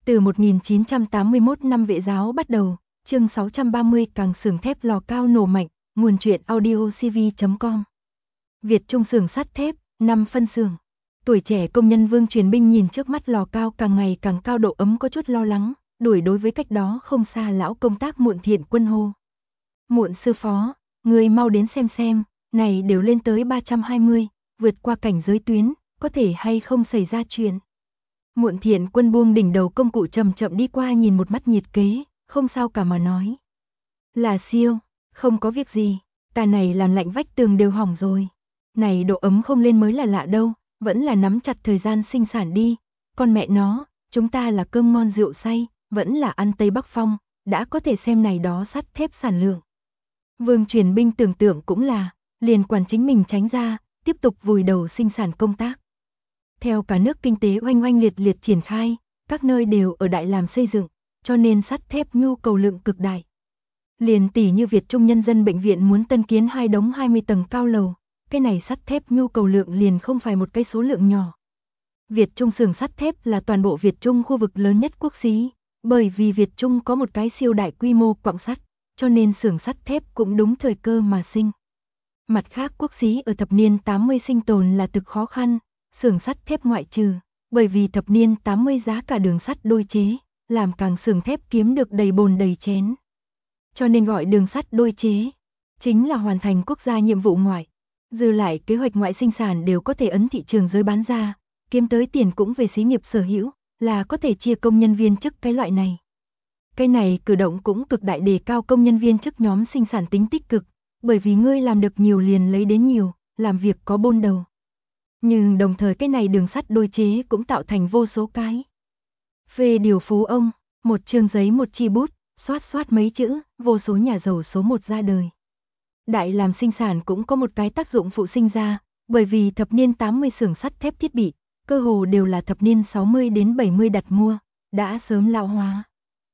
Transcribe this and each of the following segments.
Từ 1981 năm Vệ giáo bắt đầu, chương 630 càng xưởng thép lò cao nổ mạnh, nguồn truyện audio cv.com. Việt Trung xưởng sắt thép, 5 phân xưởng. Tuổi trẻ công nhân Vương Truyền Binh nhìn trước mắt lò cao càng ngày càng cao độ ấm có chút lo lắng, đuổi đối với cách đó không xa lão công tác Muộn Thiện Quân hô. Muộn sư phó, người mau đến xem, này đều lên tới 320, vượt qua cảnh giới tuyến, có thể hay không xảy ra chuyện. Muộn Thiện Quân buông đỉnh đầu công cụ chậm chậm đi qua nhìn một mắt nhiệt kế, không sao cả mà nói. Là siêu, không có việc gì, ta này làm lạnh vách tường đều hỏng rồi. Này độ ấm không lên mới là lạ đâu, vẫn là nắm chặt thời gian sinh sản đi. Con mẹ nó, chúng ta là cơm ngon rượu say, vẫn là ăn Tây Bắc Phong, đã có thể xem này đó sắt thép sản lượng. Vương Truyền Binh tưởng tượng cũng là, liền quản chính mình tránh ra, tiếp tục vùi đầu sinh sản công tác. Theo cả nước kinh tế oanh oanh liệt liệt triển khai, các nơi đều ở đại làm xây dựng, cho nên sắt thép nhu cầu lượng cực đại. Liền tỷ như Việt Trung Nhân dân bệnh viện muốn tân kiến 2 đống 20 tầng cao lầu, cái này sắt thép nhu cầu lượng liền không phải một cái số lượng nhỏ. Việt Trung xưởng sắt thép là toàn bộ Việt Trung khu vực lớn nhất quốc xí, bởi vì Việt Trung có một cái siêu đại quy mô quặng sắt, cho nên xưởng sắt thép cũng đúng thời cơ mà sinh. Mặt khác quốc xí ở thập niên 80 sinh tồn là thực khó khăn, xưởng sắt thép ngoại trừ, bởi vì thập niên 80 giá cả đường sắt đôi chế, làm càng xưởng thép kiếm được đầy bồn đầy chén. Cho nên gọi đường sắt đôi chế, chính là hoàn thành quốc gia nhiệm vụ ngoại. Dư lại kế hoạch ngoại sinh sản đều có thể ấn thị trường giới bán ra, kiếm tới tiền cũng về xí nghiệp sở hữu, là có thể chia công nhân viên chức cái loại này. Cái này cử động cũng cực đại đề cao công nhân viên chức nhóm sinh sản tính tích cực, bởi vì ngươi làm được nhiều liền lấy đến nhiều, làm việc có bôn đầu. Nhưng đồng thời cái này đường sắt đôi chế cũng tạo thành vô số cái. Phê điều phú ông, một chương giấy một chi bút, xoát mấy chữ, vô số nhà giàu số 1 ra đời. Đại làm sinh sản cũng có một cái tác dụng phụ sinh ra, bởi vì thập niên 80 xưởng sắt thép thiết bị, cơ hồ đều là thập niên 60 đến 70 đặt mua, đã sớm lão hóa.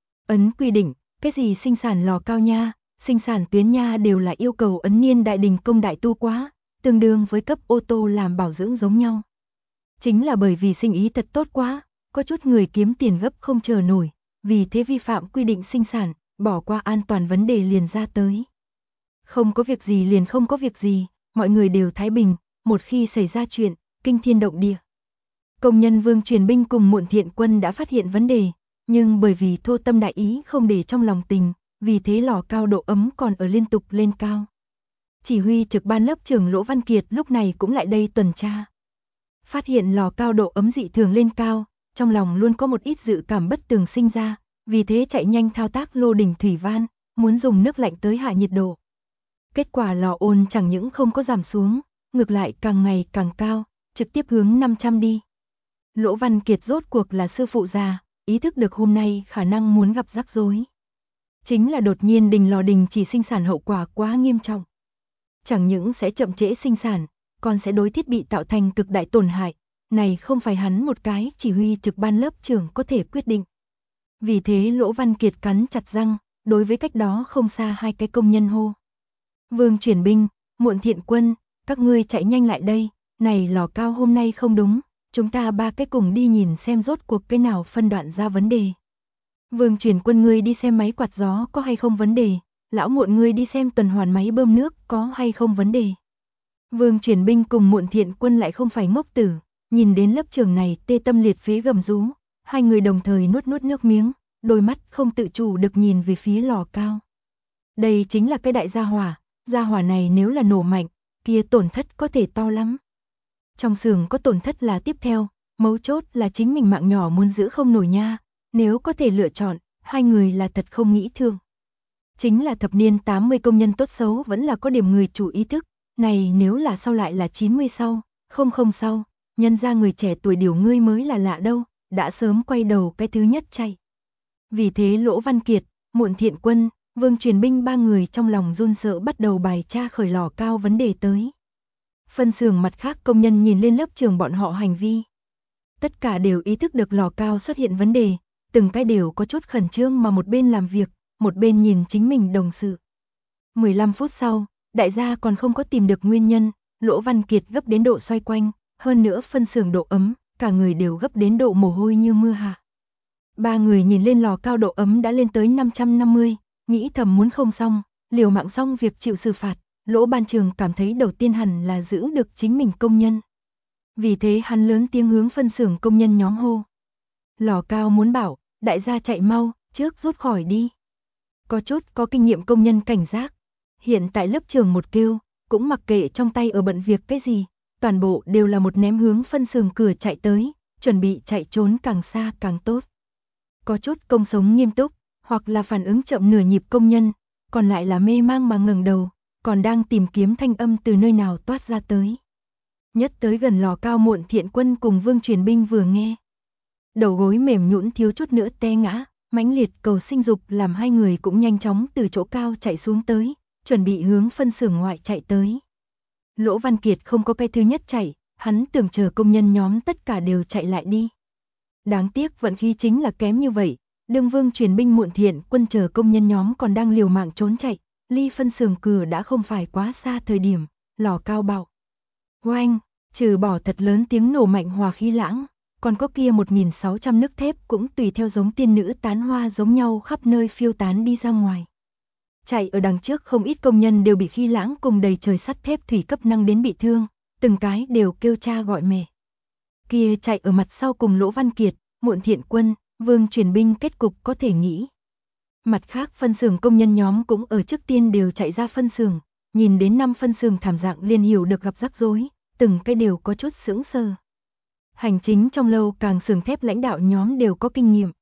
Ấn quy định, cái gì sinh sản lò cao nha, sinh sản tuyến nha đều là yêu cầu ấn niên đại đình công đại tu quá, tương đương với cấp ô tô làm bảo dưỡng giống nhau. Chính là bởi vì sinh ý thật tốt quá, có chút người kiếm tiền gấp không chờ nổi, vì thế vi phạm quy định sinh sản, bỏ qua an toàn vấn đề liền ra tới. Không có việc gì liền không có việc gì, mọi người đều thái bình, một khi xảy ra chuyện, kinh thiên động địa. Công nhân Vương Truyền Binh cùng Muộn Thiện Quân đã phát hiện vấn đề, nhưng bởi vì thô tâm đại ý không để trong lòng tình, vì thế lò cao độ ấm còn ở liên tục lên cao. Chỉ huy trực ban lớp trưởng Lỗ Văn Kiệt lúc này cũng lại đây tuần tra. Phát hiện lò cao độ ấm dị thường lên cao, trong lòng luôn có một ít dự cảm bất tường sinh ra, vì thế chạy nhanh thao tác lô đỉnh thủy van, muốn dùng nước lạnh tới hạ nhiệt độ. Kết quả lò ôn chẳng những không có giảm xuống, ngược lại càng ngày càng cao, trực tiếp hướng 500 đi. Lỗ Văn Kiệt rốt cuộc là sư phụ già, ý thức được hôm nay khả năng muốn gặp rắc rối. Chính là đột nhiên lò đình chỉ sinh sản hậu quả quá nghiêm trọng. Chẳng những sẽ chậm trễ sinh sản, còn sẽ đối thiết bị tạo thành cực đại tổn hại, này không phải hắn một cái chỉ huy trực ban lớp trưởng có thể quyết định. Vì thế Lỗ Văn Kiệt cắn chặt răng, đối với cách đó không xa 2 cái công nhân hô. Vương Truyền Binh, Muộn Thiện Quân, các ngươi chạy nhanh lại đây, này lò cao hôm nay không đúng, chúng ta 3 cái cùng đi nhìn xem rốt cuộc cái nào phân đoạn ra vấn đề. Vương Truyền Quân ngươi đi xem máy quạt gió có hay không vấn đề, lão Muộn ngươi đi xem tuần hoàn máy bơm nước có hay không vấn đề. Vương Truyền Binh cùng Muộn Thiện Quân lại không phải ngốc tử, nhìn đến lớp trưởng này tê tâm liệt phế gầm rú, hai người đồng thời nuốt nước miếng, đôi mắt không tự chủ được nhìn về phía lò cao. Đây chính là cái đại gia hỏa này nếu là nổ mạnh, kia tổn thất có thể to lắm. Trong xưởng có tổn thất là tiếp theo, mấu chốt là chính mình mạng nhỏ muốn giữ không nổi nha, nếu có thể lựa chọn, hai người là thật không nghĩ thương. Chính là thập niên 80 công nhân tốt xấu vẫn là có điểm người chủ ý thức, này nếu là sau lại là 90 sau, không sau, nhân ra người trẻ tuổi điều ngươi mới là lạ đâu, đã sớm quay đầu cái thứ nhất chạy. Vì thế Lỗ Văn Kiệt, Muộn Thiện Quân, Vương Truyền Binh 3 người trong lòng run sợ bắt đầu bài tra khởi lò cao vấn đề tới. Phân xưởng mặt khác công nhân nhìn lên lớp trưởng bọn họ hành vi. Tất cả đều ý thức được lò cao xuất hiện vấn đề, từng cái đều có chút khẩn trương mà một bên làm việc, một bên nhìn chính mình đồng sự. 15 phút sau, đại gia còn không có tìm được nguyên nhân, Lỗ Văn Kiệt gấp đến độ xoay quanh, hơn nữa phân xưởng độ ấm, cả người đều gấp đến độ mồ hôi như mưa hạ. Ba người nhìn lên lò cao độ ấm đã lên tới 550, nghĩ thầm muốn không xong, liều mạng xong việc chịu xử phạt. Lỗ Ban Trường cảm thấy đầu tiên hẳn là giữ được chính mình công nhân. Vì thế hắn lớn tiếng hướng phân xưởng công nhân nhóm hô. Lò cao muốn bảo, đại gia chạy mau, trước rút khỏi đi. Có chút có kinh nghiệm công nhân cảnh giác. Hiện tại lớp trường một kêu, cũng mặc kệ trong tay ở bận việc cái gì, toàn bộ đều là một ném hướng phân xưởng cửa chạy tới, chuẩn bị chạy trốn càng xa càng tốt. Có chút công sống nghiêm túc, hoặc là phản ứng chậm nửa nhịp công nhân, còn lại là mê mang mà ngẩng đầu, còn đang tìm kiếm thanh âm từ nơi nào toát ra tới. Nhất tới gần lò cao Muộn Thiện Quân cùng Vương Truyền Binh vừa nghe. Đầu gối mềm nhũn thiếu chút nữa té ngã, mãnh liệt cầu sinh dục làm hai người cũng nhanh chóng từ chỗ cao chạy xuống tới, chuẩn bị hướng phân xưởng ngoại chạy tới. Lỗ Văn Kiệt không có cái thứ nhất chạy, hắn tưởng chờ công nhân nhóm tất cả đều chạy lại đi. Đáng tiếc vận khí chính là kém như vậy, đương Vương Truyền Binh Muộn Thiện Quân chờ công nhân nhóm còn đang liều mạng trốn chạy, ly phân xưởng cửa đã không phải quá xa thời điểm, lò cao bạo. Oanh, trừ bỏ thật lớn tiếng nổ mạnh hòa khí lãng, còn có kia 1.600 nước thép cũng tùy theo giống tiên nữ tán hoa giống nhau khắp nơi phiêu tán đi ra ngoài. Chạy ở đằng trước không ít công nhân đều bị khí lãng cùng đầy trời sắt thép thủy cấp năng đến bị thương, từng cái đều kêu cha gọi mẹ. Kia chạy ở mặt sau cùng Lỗ Văn Kiệt, Muộn Thiện Quân, Vương Truyền Binh kết cục có thể nghĩ. Mặt khác phân xưởng công nhân nhóm cũng ở trước tiên đều chạy ra phân xưởng, nhìn đến 5 phân xưởng thảm dạng liền hiểu được gặp rắc rối, từng cái đều có chút sững sờ. Hành chính trong lâu càng xưởng thép lãnh đạo nhóm đều có kinh nghiệm.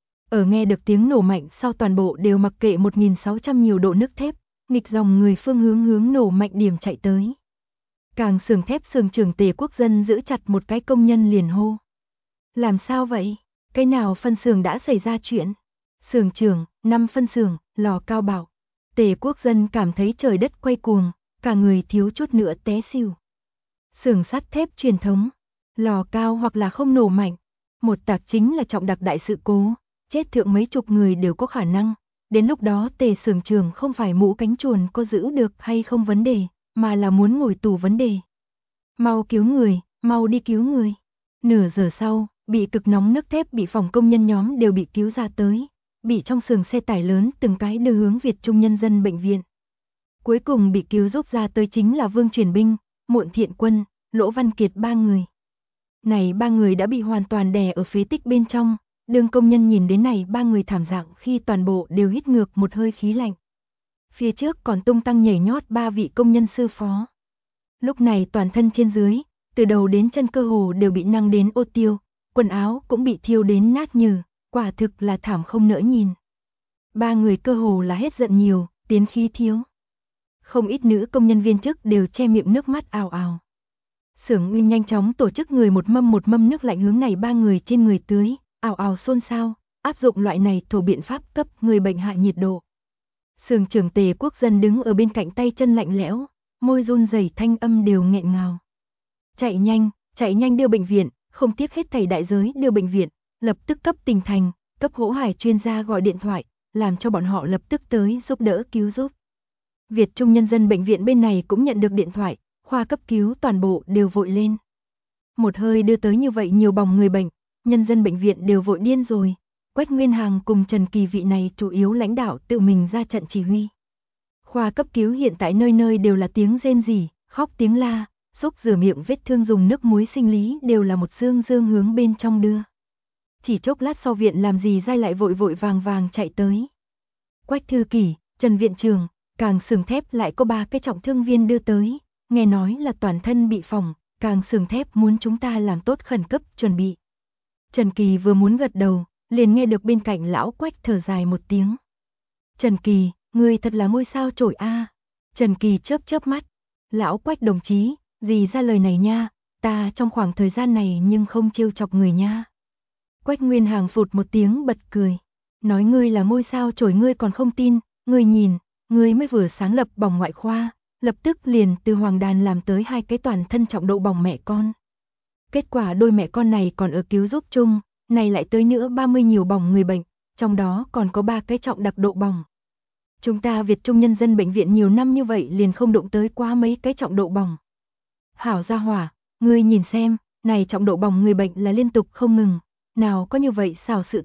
Ở nghe được tiếng nổ mạnh sau toàn bộ đều mặc kệ 1.600 nhiều độ nước thép, nghịch dòng người phương hướng nổ mạnh điểm chạy tới. Càng xưởng thép xưởng trưởng Tề Quốc Dân giữ chặt một cái công nhân liền hô. Làm sao vậy? Cái nào phân xưởng đã xảy ra chuyện? Xưởng trưởng, 5 phân xưởng, lò cao bảo. Tề Quốc Dân cảm thấy trời đất quay cuồng, cả người thiếu chút nữa té xỉu. Xưởng sắt thép truyền thống, lò cao hoặc là không nổ mạnh, một tạc chính là trọng đặc đại sự cố, chết thượng mấy chục người đều có khả năng. Đến lúc đó Tề xưởng trưởng không phải mũ cánh chuồn có giữ được hay không vấn đề, mà là muốn ngồi tù vấn đề. Mau cứu người, mau đi cứu người. Nửa giờ sau, bị cực nóng nước thép bị phòng công nhân nhóm đều bị cứu ra tới, bị trong xưởng xe tải lớn từng cái đưa hướng Việt Trung Nhân dân bệnh viện. Cuối cùng bị cứu giúp ra tới chính là Vương Truyền Binh, Muộn Thiện Quân, Lỗ Văn Kiệt ba người. Này ba người đã bị hoàn toàn đè ở phế tích bên trong, đương công nhân nhìn đến này ba người thảm dạng khi toàn bộ đều hít ngược một hơi khí lạnh. Phía trước còn tung tăng nhảy nhót ba vị công nhân sư phó. Lúc này toàn thân trên dưới, từ đầu đến chân cơ hồ đều bị năng đến ô tiêu, quần áo cũng bị thiêu đến nát nhừ, quả thực là thảm không nỡ nhìn. Ba người cơ hồ là hết giận nhiều, tiến khí thiếu. Không ít nữ công nhân viên chức đều che miệng nước mắt ào ào. Xưởng nhanh chóng tổ chức người một mâm nước lạnh hướng này ba người trên người tưới, ào ào xôn xao, áp dụng loại này thổ biện pháp cấp người bệnh hạ nhiệt độ. Xưởng trưởng Tề Quốc Dân đứng ở bên cạnh tay chân lạnh lẽo, môi run rẩy thanh âm đều nghẹn ngào. Chạy nhanh đưa bệnh viện, không tiếc hết thảy đại giới đưa bệnh viện, lập tức cấp Tỉnh Thành, cấp Hỗ Hải chuyên gia gọi điện thoại, làm cho bọn họ lập tức tới giúp đỡ cứu giúp. Việt Trung Nhân dân bệnh viện bên này cũng nhận được điện thoại, khoa cấp cứu toàn bộ đều vội lên. Một hơi đưa tới như vậy nhiều bòng người bệnh, nhân dân bệnh viện đều vội điên rồi. Quách Nguyên Hằng cùng Trần Kỳ vị này chủ yếu lãnh đạo tự mình ra trận chỉ huy. Khoa cấp cứu hiện tại nơi nơi đều là tiếng rên rỉ, khóc tiếng la, xúc rửa miệng vết thương dùng nước muối sinh lý đều là một dương hướng bên trong đưa. Chỉ chốc lát sau viện làm gì dai lại vội vàng chạy tới. Quách thư kỷ, Trần viện trường, càng xưởng thép lại có 3 cái trọng thương viên đưa tới, nghe nói là toàn thân bị phỏng, càng xưởng thép muốn chúng ta làm tốt khẩn cấp chuẩn bị. Trần Kỳ vừa muốn gật đầu, liền nghe được bên cạnh lão Quách thở dài một tiếng. Trần Kỳ, ngươi thật là ngôi sao chổi a. Trần Kỳ chớp mắt. Lão Quách đồng chí, gì ra lời này nha, ta trong khoảng thời gian này nhưng không trêu chọc người nha. Quách Nguyên Hằng phụt một tiếng bật cười. Nói ngươi là ngôi sao chổi ngươi còn không tin, ngươi nhìn, ngươi mới vừa sáng lập bỏng ngoại khoa, lập tức liền từ Hoàng Đàn làm tới 2 cái toàn thân trọng độ bỏng mẹ con. Kết quả đôi mẹ con này còn ở cứu giúp chung, này lại tới nữa 30 nhiều bỏng người bệnh, trong đó còn có 3 cái trọng đặc độ bỏng. Chúng ta Việt Trung Nhân dân bệnh viện nhiều năm như vậy liền không đụng tới quá mấy cái trọng độ bỏng. Hảo gia hỏa, ngươi nhìn xem, này trọng độ bỏng người bệnh là liên tục không ngừng, nào có như vậy xảo sự tình,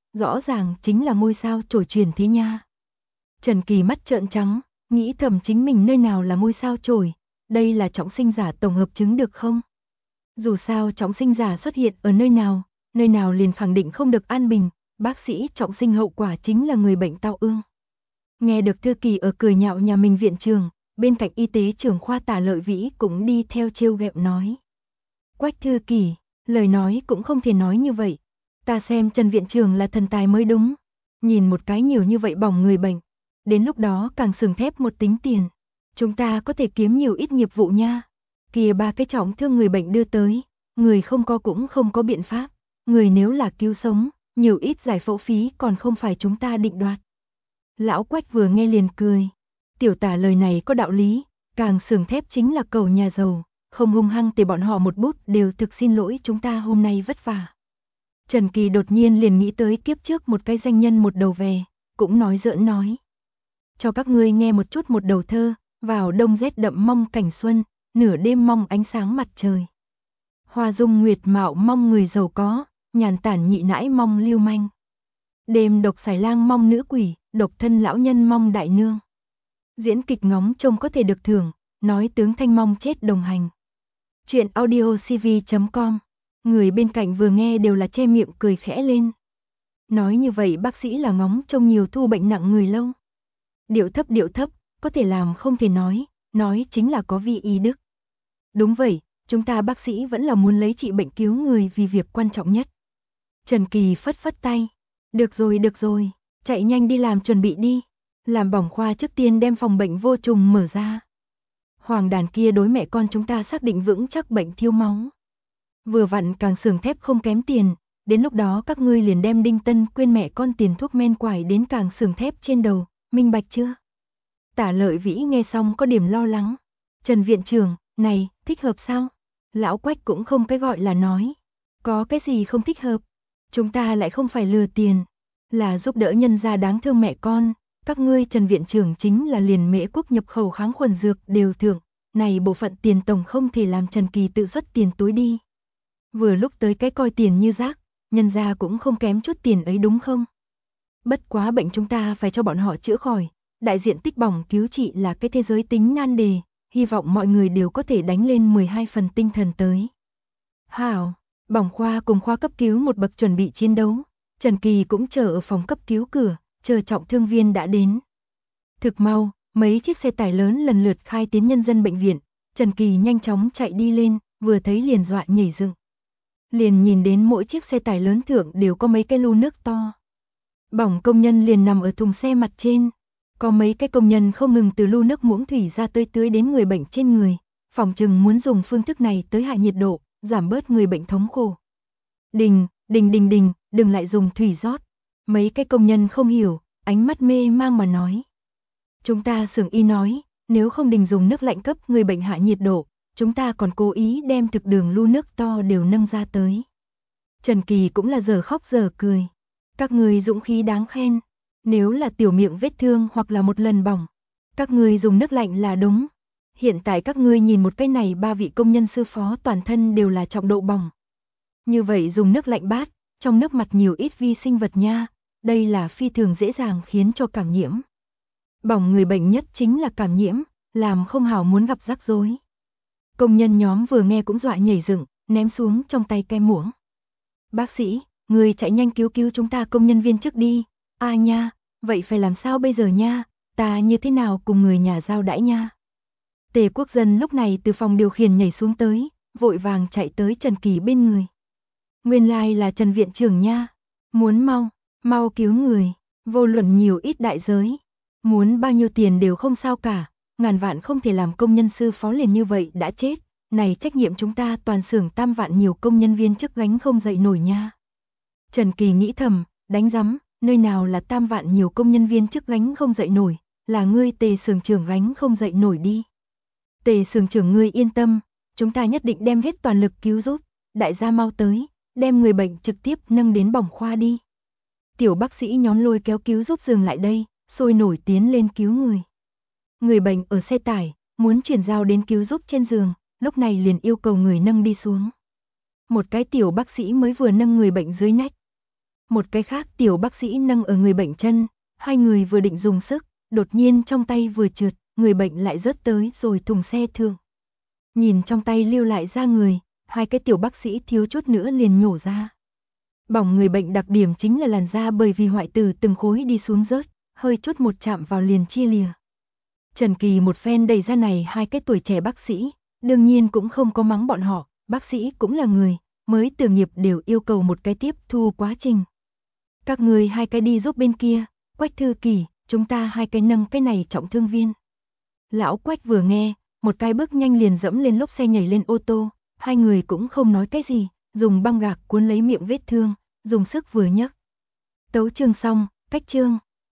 rõ ràng chính là ngôi sao chổi truyền thế nha. Trần Kỳ mắt trợn trắng, nghĩ thầm chính mình nơi nào là ngôi sao chổi, đây là trọng sinh giả tổng hợp chứng được không? Dù sao trọng sinh giả xuất hiện ở nơi nào liền khẳng định không được an bình, bác sĩ trọng sinh hậu quả chính là người bệnh tao ương. Nghe được Thư Kỳ ở cười nhạo nhà mình viện trưởng, bên cạnh y tế trưởng khoa Tả Lợi Vĩ cũng đi theo trêu ghẹo nói. Quách Thư Kỳ, lời nói cũng không thể nói như vậy, ta xem Trần viện trưởng là thần tài mới đúng, nhìn một cái nhiều như vậy bỏng người bệnh, đến lúc đó càng sừng thép một tính tiền, chúng ta có thể kiếm nhiều ít nghiệp vụ nha. Kìa 3 cái trọng thương người bệnh đưa tới, người không có cũng không có biện pháp, người nếu là cứu sống, nhiều ít giải phẫu phí còn không phải chúng ta định đoạt. Lão Quách vừa nghe liền cười, tiểu Tả lời này có đạo lý, càng sừng thép chính là cầu nhà giàu, không hung hăng thì bọn họ một bút đều thực xin lỗi chúng ta hôm nay vất vả. Trần Kỳ đột nhiên liền nghĩ tới kiếp trước một cái danh nhân một đầu về, cũng nói giỡn nói. Cho các ngươi nghe một chút một đầu thơ, vào đông rét đậm mong cảnh xuân, nửa đêm mong ánh sáng mặt trời. Hoa dung nguyệt mạo mong người giàu có, nhàn tản nhị nãi mong lưu manh. Đêm độc xài lang mong nữ quỷ, độc thân lão nhân mong đại nương. Diễn kịch ngóng trông có thể được thưởng, nói tướng thanh mong chết đồng hành. Chuyện audiocv.com. Người bên cạnh vừa nghe đều là che miệng cười khẽ lên. Nói như vậy bác sĩ là ngóng trông nhiều thu bệnh nặng người lâu. Điệu thấp, có thể làm không thể nói chính là có vi y đức. Đúng vậy, chúng ta bác sĩ vẫn là muốn lấy trị bệnh cứu người vì việc quan trọng nhất. Trần Kỳ phất phất tay. Được rồi, chạy nhanh đi làm chuẩn bị đi. Làm bỏng khoa trước tiên đem phòng bệnh vô trùng mở ra. Hoàng đàn kia đối mẹ con chúng ta xác định vững chắc bệnh thiếu máu. Vừa vặn càng xưởng thép không kém tiền, đến lúc đó các ngươi liền đem Đinh Tân quên mẹ con tiền thuốc men quải đến càng xưởng thép trên đầu, minh bạch chưa? Tả Lợi Vĩ nghe xong có điểm lo lắng. Trần viện trưởng, này, thích hợp sao? Lão Quách cũng không cái gọi là nói. Có cái gì không thích hợp? Chúng ta lại không phải lừa tiền, là giúp đỡ nhân gia đáng thương mẹ con. Các ngươi Trần viện trưởng chính là liền Mễ Quốc nhập khẩu kháng khuẩn dược đều thưởng. Này bộ phận tiền tổng không thể làm Trần Kỳ tự xuất tiền túi đi. Vừa lúc tới cái coi tiền như rác, nhân gia cũng không kém chút tiền ấy đúng không? Bất quá bệnh chúng ta phải cho bọn họ chữa khỏi. Đại diện tích bỏng cứu trị là cái thế giới tính nan đề, hy vọng mọi người đều có thể đánh lên 12 phần tinh thần tới. Hảo, bỏng khoa cùng khoa cấp cứu một bậc chuẩn bị chiến đấu, Trần Kỳ cũng chờ ở phòng cấp cứu cửa, chờ trọng thương viên đã đến. Thực mau, mấy chiếc xe tải lớn lần lượt khai tiến nhân dân bệnh viện, Trần Kỳ nhanh chóng chạy đi lên, vừa thấy liền dọa nhảy dựng. Liền nhìn đến mỗi chiếc xe tải lớn thượng đều có mấy cái lu nước to. Bỏng công nhân liền nằm ở thùng xe mặt trên. Có mấy cái công nhân không ngừng từ lu nước muỗng thủy ra tưới đến người bệnh trên người, phòng chừng muốn dùng phương thức này tới hạ nhiệt độ, giảm bớt người bệnh thống khổ. Đình, đừng lại dùng thủy rót. Mấy cái công nhân không hiểu, ánh mắt mê mang mà nói. Chúng ta xưởng y nói, nếu không đình dùng nước lạnh cấp người bệnh hạ nhiệt độ, chúng ta còn cố ý đem thực đường lu nước to đều nâng ra tới. Trần Kỳ cũng là giờ khóc giờ cười. Các người dũng khí đáng khen. Nếu là tiểu miệng vết thương hoặc là một lần bỏng, các ngươi dùng nước lạnh là đúng. Hiện tại các ngươi nhìn một cái này 3 vị công nhân sư phó toàn thân đều là trọng độ bỏng. Như vậy dùng nước lạnh bát, trong nước mặt nhiều ít vi sinh vật nha, đây là phi thường dễ dàng khiến cho cảm nhiễm. Bỏng người bệnh nhất chính là cảm nhiễm, làm không hảo muốn gặp rắc rối. Công nhân nhóm vừa nghe cũng dọa nhảy dựng, ném xuống trong tay cái muỗng. Bác sĩ, người chạy nhanh cứu chúng ta công nhân viên trước đi. Nha, vậy phải làm sao bây giờ nha, ta như thế nào cùng người nhà giao đãi nha. Tề Quốc Dân lúc này từ phòng điều khiển nhảy xuống tới, vội vàng chạy tới Trần Kỳ bên người. Nguyên lai là Trần viện trưởng nha, muốn mau cứu người, vô luận nhiều ít đại giới, muốn bao nhiêu tiền đều không sao cả, ngàn vạn không thể làm công nhân sư phó liền như vậy đã chết, này trách nhiệm chúng ta toàn xưởng tam vạn nhiều công nhân viên chức gánh không dậy nổi nha. Trần Kỳ nghĩ thầm, đánh rắm, nơi nào là tam vạn nhiều công nhân viên chức gánh không dậy nổi, là ngươi Tề xưởng trưởng gánh không dậy nổi đi. Tề xưởng trưởng ngươi yên tâm, chúng ta nhất định đem hết toàn lực cứu giúp, đại gia mau tới, đem người bệnh trực tiếp nâng đến bỏng khoa đi. Tiểu bác sĩ nhón lôi kéo cứu giúp giường lại đây, sôi nổi tiến lên cứu người. Người bệnh ở xe tải, muốn chuyển giao đến cứu giúp trên giường, lúc này liền yêu cầu người nâng đi xuống. Một cái tiểu bác sĩ mới vừa nâng người bệnh dưới nách. Một cái khác tiểu bác sĩ nâng ở người bệnh chân, hai người vừa định dùng sức, đột nhiên trong tay vừa trượt, người bệnh lại rớt tới rồi thùng xe thương. Nhìn trong tay lưu lại ra người, hai cái tiểu bác sĩ thiếu chút nữa liền nhổ ra. Bỏng người bệnh đặc điểm chính là làn da bởi vì hoại tử từng khối đi xuống rớt, hơi chút một chạm vào liền chia lìa. Trần Kỳ một phen đẩy ra này hai cái tuổi trẻ bác sĩ, đương nhiên cũng không có mắng bọn họ, bác sĩ cũng là người, mới từ nghiệp đều yêu cầu một cái tiếp thu quá trình. Các người hai cái đi giúp bên kia, Quách thư ký, chúng ta hai cái nâng cái này trọng thương viên. Lão Quách vừa nghe, một cái bước nhanh liền dẫm lên lốp xe nhảy lên ô tô, hai người cũng không nói cái gì, dùng băng gạc cuốn lấy miệng vết thương, dùng sức vừa nhấc. Tấu chương xong, cách chương.